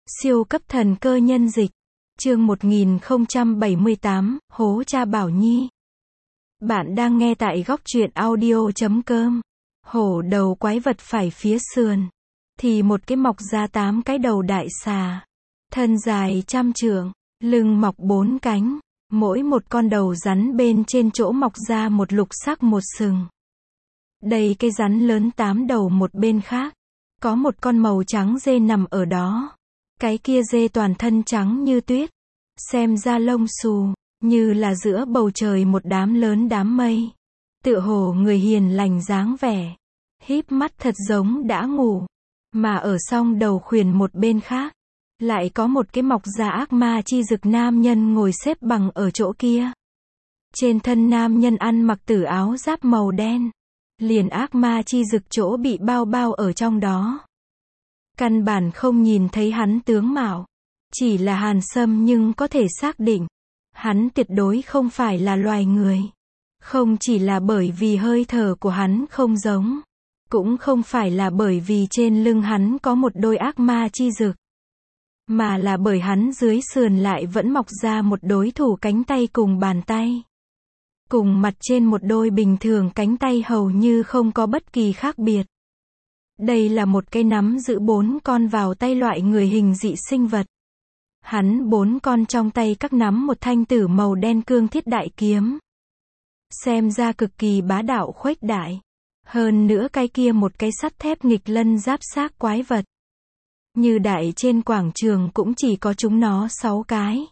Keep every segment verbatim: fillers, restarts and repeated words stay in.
Siêu cấp thần cơ nhân dịch. Chương một nghìn không trăm bảy mươi tám, Hố cha Bảo Nhi. Bạn đang nghe tại góc truyện audio chấm com. Hổ đầu quái vật phải phía sườn. Thì một cái mọc ra tám cái đầu đại xà. Thân dài trăm trượng, lưng mọc bốn cánh. Mỗi một con đầu rắn bên trên chỗ mọc ra một lục sắc một sừng. Đây cái rắn lớn tám đầu một bên khác. Có một con màu trắng dê nằm ở đó. Cái kia dê toàn thân trắng như tuyết. Xem ra lông xù, như là giữa bầu trời một đám lớn đám mây. Tựa hồ người hiền lành dáng vẻ. Híp mắt thật giống đã ngủ. Mà ở song đầu khuyển một bên khác. Lại có một cái mọc ra ác ma chi dực nam nhân ngồi xếp bằng ở chỗ kia. Trên thân nam nhân ăn mặc tử áo giáp màu đen. Liền ác ma chi dực chỗ bị bao bao ở trong đó. Căn bản không nhìn thấy hắn tướng mạo. Chỉ là Hàn Sâm nhưng có thể xác định. Hắn tuyệt đối không phải là loài người. Không chỉ là bởi vì hơi thở của hắn không giống. Cũng không phải là bởi vì trên lưng hắn có một đôi ác ma chi dực. Mà là bởi hắn dưới sườn lại vẫn mọc ra một đối thủ cánh tay cùng bàn tay. Cùng mặt trên một đôi bình thường cánh tay hầu như không có bất kỳ khác biệt. Đây là một cái nắm giữ bốn con vào tay loại người hình dị sinh vật. Hắn bốn con trong tay các nắm một thanh tử màu đen cương thiết đại kiếm. Xem ra cực kỳ bá đạo khuếch đại. Hơn nữa cái kia một cái sắt thép nghịch lân giáp xác quái vật. Như đại trên quảng trường cũng chỉ có chúng nó sáu cái.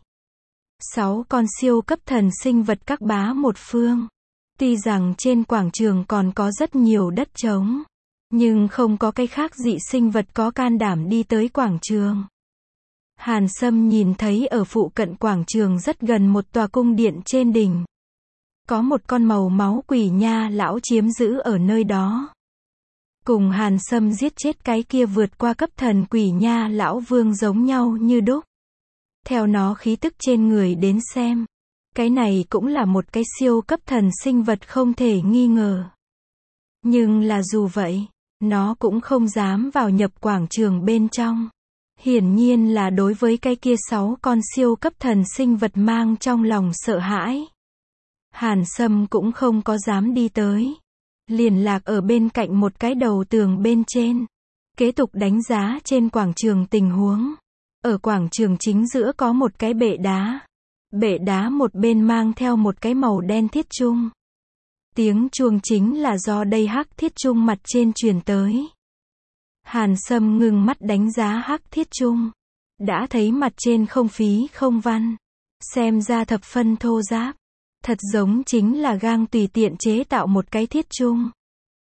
Sáu con siêu cấp thần sinh vật các bá một phương. Tuy rằng trên quảng trường còn có rất nhiều đất trống. Nhưng không có cái khác dị sinh vật có can đảm đi tới quảng trường. Hàn Sâm nhìn thấy ở phụ cận quảng trường rất gần một tòa cung điện trên đỉnh. Có một con màu máu quỷ nha lão chiếm giữ ở nơi đó. Cùng Hàn Sâm giết chết cái kia vượt qua cấp thần quỷ nha lão vương giống nhau như đúc. Theo nó khí tức trên người đến xem. Cái này cũng là một cái siêu cấp thần sinh vật không thể nghi ngờ. Nhưng là dù vậy, nó cũng không dám vào nhập quảng trường bên trong. Hiển nhiên là đối với cái kia sáu con siêu cấp thần sinh vật mang trong lòng sợ hãi. Hàn Sâm cũng không có dám đi tới. Liền lạc ở bên cạnh một cái đầu tường bên trên. Kế tục đánh giá trên quảng trường tình huống. Ở quảng trường chính giữa có một cái bệ đá. Bệ đá một bên mang theo một cái màu đen thiết trung. Tiếng chuông chính là do đây hắc thiết trung mặt trên truyền tới. Hàn Sâm ngừng mắt đánh giá hắc thiết trung. Đã thấy mặt trên không phí không văn. Xem ra thập phân thô ráp. Thật giống chính là gang tùy tiện chế tạo một cái thiết trung.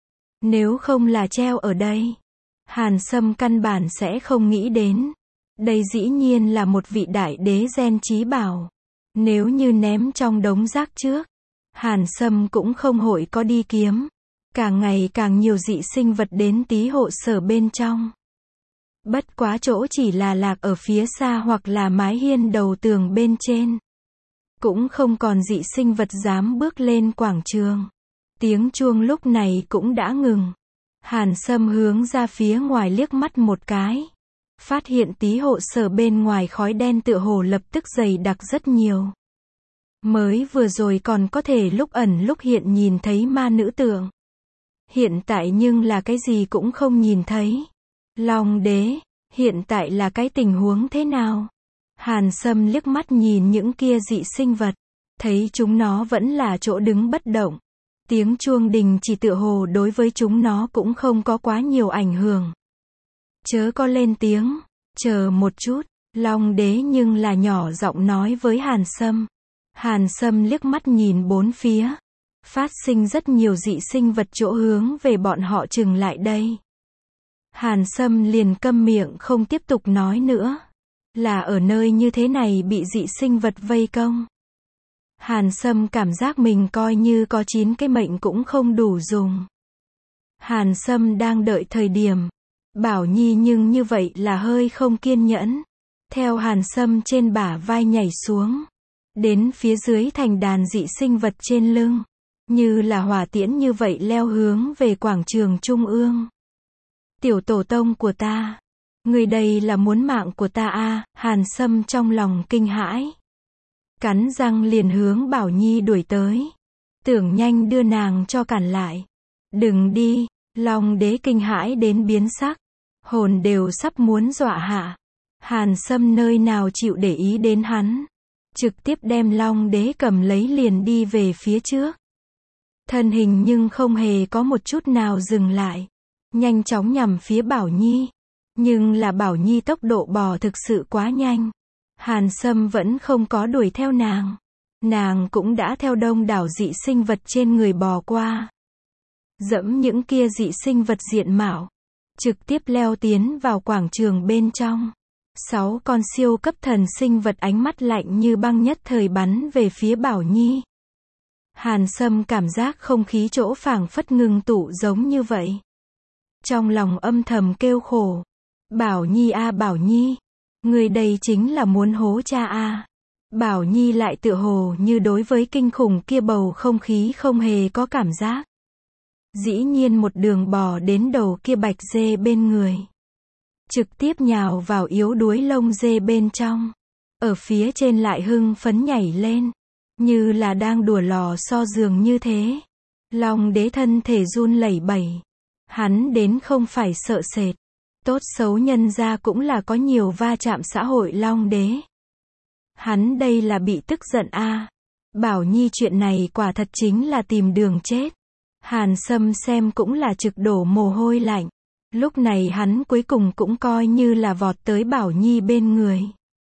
Nếu không là treo ở đây, Hàn Sâm căn bản sẽ không nghĩ đến. Đây dĩ nhiên là một vị đại đế gen trí bảo. Nếu như ném trong đống rác trước, Hàn Sâm cũng không hội có đi kiếm. Càng ngày càng nhiều dị sinh vật đến tí hộ sở bên trong. Bất quá chỗ chỉ là lạc ở phía xa hoặc là mái hiên đầu tường bên trên. Cũng không còn dị sinh vật dám bước lên quảng trường. Tiếng chuông lúc này cũng đã ngừng. Hàn Sâm hướng ra phía ngoài liếc mắt một cái. Phát hiện tí hộ sở bên ngoài khói đen tựa hồ lập tức dày đặc rất nhiều. Mới vừa rồi còn có thể lúc ẩn lúc hiện nhìn thấy ma nữ tượng. Hiện tại nhưng là cái gì cũng không nhìn thấy. Long đế, hiện tại là cái tình huống thế nào? Hàn Sâm liếc mắt nhìn những kia dị sinh vật. Thấy chúng nó vẫn là chỗ đứng bất động. Tiếng chuông đình chỉ tựa hồ đối với chúng nó cũng không có quá nhiều ảnh hưởng. Chớ có lên tiếng, chờ một chút. Long đế nhưng là nhỏ giọng nói với Hàn Sâm. Hàn Sâm liếc mắt nhìn bốn phía. Phát sinh rất nhiều dị sinh vật chỗ hướng về bọn họ chừng lại đây. Hàn Sâm liền câm miệng không tiếp tục nói nữa. Là ở nơi như thế này bị dị sinh vật vây công. Hàn Sâm cảm giác mình coi như có chín cái mệnh cũng không đủ dùng. Hàn Sâm đang đợi thời điểm. Bảo Nhi nhưng như vậy là hơi không kiên nhẫn. Theo Hàn Sâm trên bả vai nhảy xuống. Đến phía dưới thành đàn dị sinh vật trên lưng. Như là hỏa tiễn như vậy leo hướng về quảng trường trung ương. Tiểu tổ tông của ta. Người đây là muốn mạng của ta à, Hàn Sâm trong lòng kinh hãi. Cắn răng liền hướng Bảo Nhi đuổi tới. Tưởng nhanh đưa nàng cho cản lại. Đừng đi, Long đế kinh hãi đến biến sắc. Hồn đều sắp muốn dọa hạ. Hàn Sâm nơi nào chịu để ý đến hắn. Trực tiếp đem Long đế cầm lấy liền đi về phía trước. Thân hình nhưng không hề có một chút nào dừng lại. Nhanh chóng nhằm phía Bảo Nhi. Nhưng là Bảo Nhi tốc độ bò thực sự quá nhanh. Hàn Sâm vẫn không có đuổi theo nàng. Nàng cũng đã theo đông đảo dị sinh vật trên người bò qua. Dẫm những kia dị sinh vật diện mạo. Trực tiếp leo tiến vào quảng trường bên trong. Sáu con siêu cấp thần sinh vật ánh mắt lạnh như băng nhất thời bắn về phía Bảo Nhi. Hàn Sâm cảm giác không khí chỗ phảng phất ngưng tụ giống như vậy. Trong lòng âm thầm kêu khổ. Bảo Nhi a Bảo Nhi. Người đây chính là muốn hố cha a. Bảo Nhi lại tựa hồ như đối với kinh khủng kia bầu không khí không hề có cảm giác. Dĩ nhiên một đường bò đến đầu kia bạch dê bên người. Trực tiếp nhào vào yếu đuối lông dê bên trong. Ở phía trên lại hưng phấn nhảy lên. Như là đang đùa lò xo giường như thế. Long đế thân thể run lẩy bẩy. Hắn đến không phải sợ sệt. Tốt xấu nhân ra cũng là có nhiều va chạm xã hội Long đế. Hắn đây là bị tức giận a. À. Bảo Nhi chuyện này quả thật chính là tìm đường chết. Hàn Sâm xem cũng là trực đổ mồ hôi lạnh. Lúc này hắn cuối cùng cũng coi như là vọt tới Bảo Nhi bên người.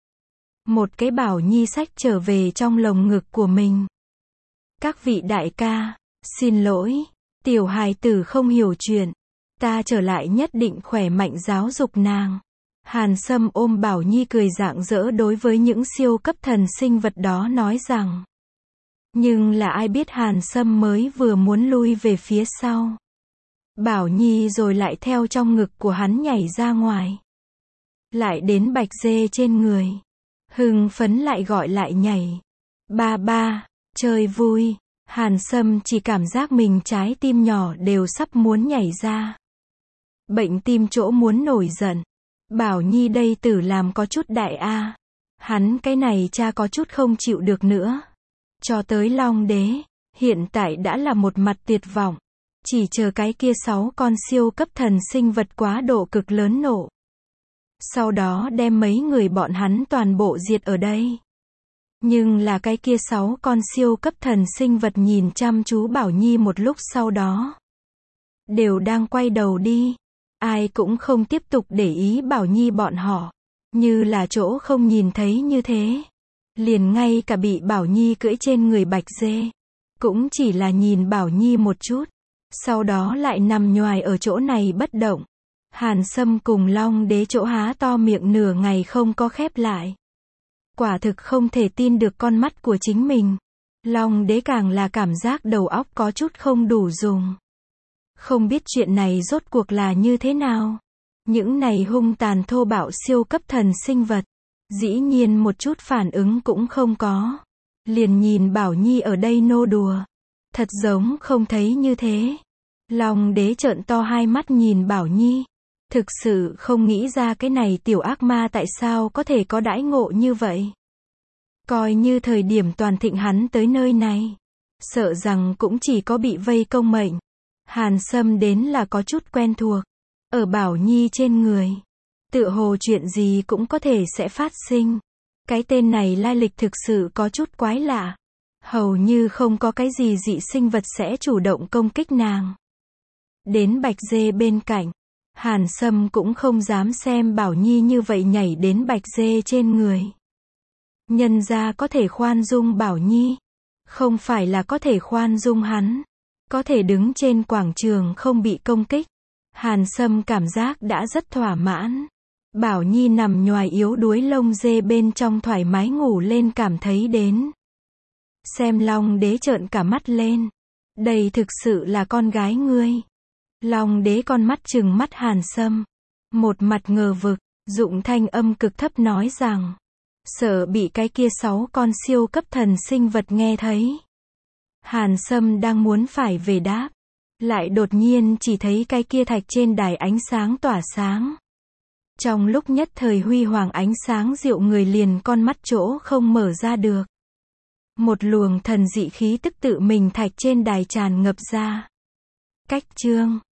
Một cái Bảo Nhi xách trở về trong lồng ngực của mình. Các vị đại ca, xin lỗi, tiểu hài tử không hiểu chuyện. Ta trở lại nhất định khỏe mạnh giáo dục nàng. Hàn Sâm ôm Bảo Nhi cười rạng rỡ đối với những siêu cấp thần sinh vật đó nói rằng. Nhưng là ai biết Hàn Sâm mới vừa muốn lui về phía sau. Bảo Nhi rồi lại theo trong ngực của hắn nhảy ra ngoài. Lại đến bạch dê trên người. Hưng phấn lại gọi lại nhảy. Ba ba, chơi vui. Hàn Sâm chỉ cảm giác mình trái tim nhỏ đều sắp muốn nhảy ra. Bệnh tim chỗ muốn nổi giận. Bảo Nhi đây tử làm có chút đại a. Hắn cái này cha có chút không chịu được nữa. Cho tới Long đế, hiện tại đã là một mặt tuyệt vọng. Chỉ chờ cái kia sáu con siêu cấp thần sinh vật quá độ cực lớn nổ. Sau đó đem mấy người bọn hắn toàn bộ diệt ở đây. Nhưng là cái kia sáu con siêu cấp thần sinh vật nhìn chăm chú Bảo Nhi một lúc sau đó. Đều đang quay đầu đi. Ai cũng không tiếp tục để ý Bảo Nhi bọn họ. Như là chỗ không nhìn thấy như thế. Liền ngay cả bị Bảo Nhi cưỡi trên người bạch dê. Cũng chỉ là nhìn Bảo Nhi một chút. Sau đó lại nằm nhoài ở chỗ này bất động. Hàn Sâm cùng Long đế chỗ há to miệng nửa ngày không có khép lại. Quả thực không thể tin được con mắt của chính mình. Long đế càng là cảm giác đầu óc có chút không đủ dùng. Không biết chuyện này rốt cuộc là như thế nào. Những này hung tàn thô bạo siêu cấp thần sinh vật. Dĩ nhiên một chút phản ứng cũng không có. Liền nhìn Bảo Nhi ở đây nô đùa. Thật giống không thấy như thế. Long đế trợn to hai mắt nhìn Bảo Nhi. Thực sự không nghĩ ra cái này tiểu ác ma tại sao có thể có đãi ngộ như vậy. Coi như thời điểm toàn thịnh hắn tới nơi này. Sợ rằng cũng chỉ có bị vây công mệnh. Hàn Sâm đến là có chút quen thuộc. Ở Bảo Nhi trên người. Tựa hồ chuyện gì cũng có thể sẽ phát sinh. Cái tên này lai lịch thực sự có chút quái lạ. Hầu như không có cái gì dị sinh vật sẽ chủ động công kích nàng. Đến bạch dê bên cạnh. Hàn Sâm cũng không dám xem Bảo Nhi như vậy nhảy đến bạch dê trên người. Nhân ra có thể khoan dung Bảo Nhi. Không phải là có thể khoan dung hắn. Có thể đứng trên quảng trường không bị công kích. Hàn Sâm cảm giác đã rất thỏa mãn. Bảo Nhi nằm nhoài yếu đuối lông dê bên trong thoải mái ngủ lên cảm thấy đến. Xem Long đế trợn cả mắt lên. Đây thực sự là con gái ngươi. Long đế con mắt trừng mắt Hàn Sâm. Một mặt ngờ vực, dụng thanh âm cực thấp nói rằng. Sợ bị cái kia sáu con siêu cấp thần sinh vật nghe thấy. Hàn Sâm đang muốn phải về đáp. Lại đột nhiên chỉ thấy cái kia thạch trên đài ánh sáng tỏa sáng. Trong lúc nhất thời huy hoàng ánh sáng dịu người liền con mắt chỗ không mở ra được. Một luồng thần dị khí tức tự mình thạch trên đài tràn ngập ra. Cách chương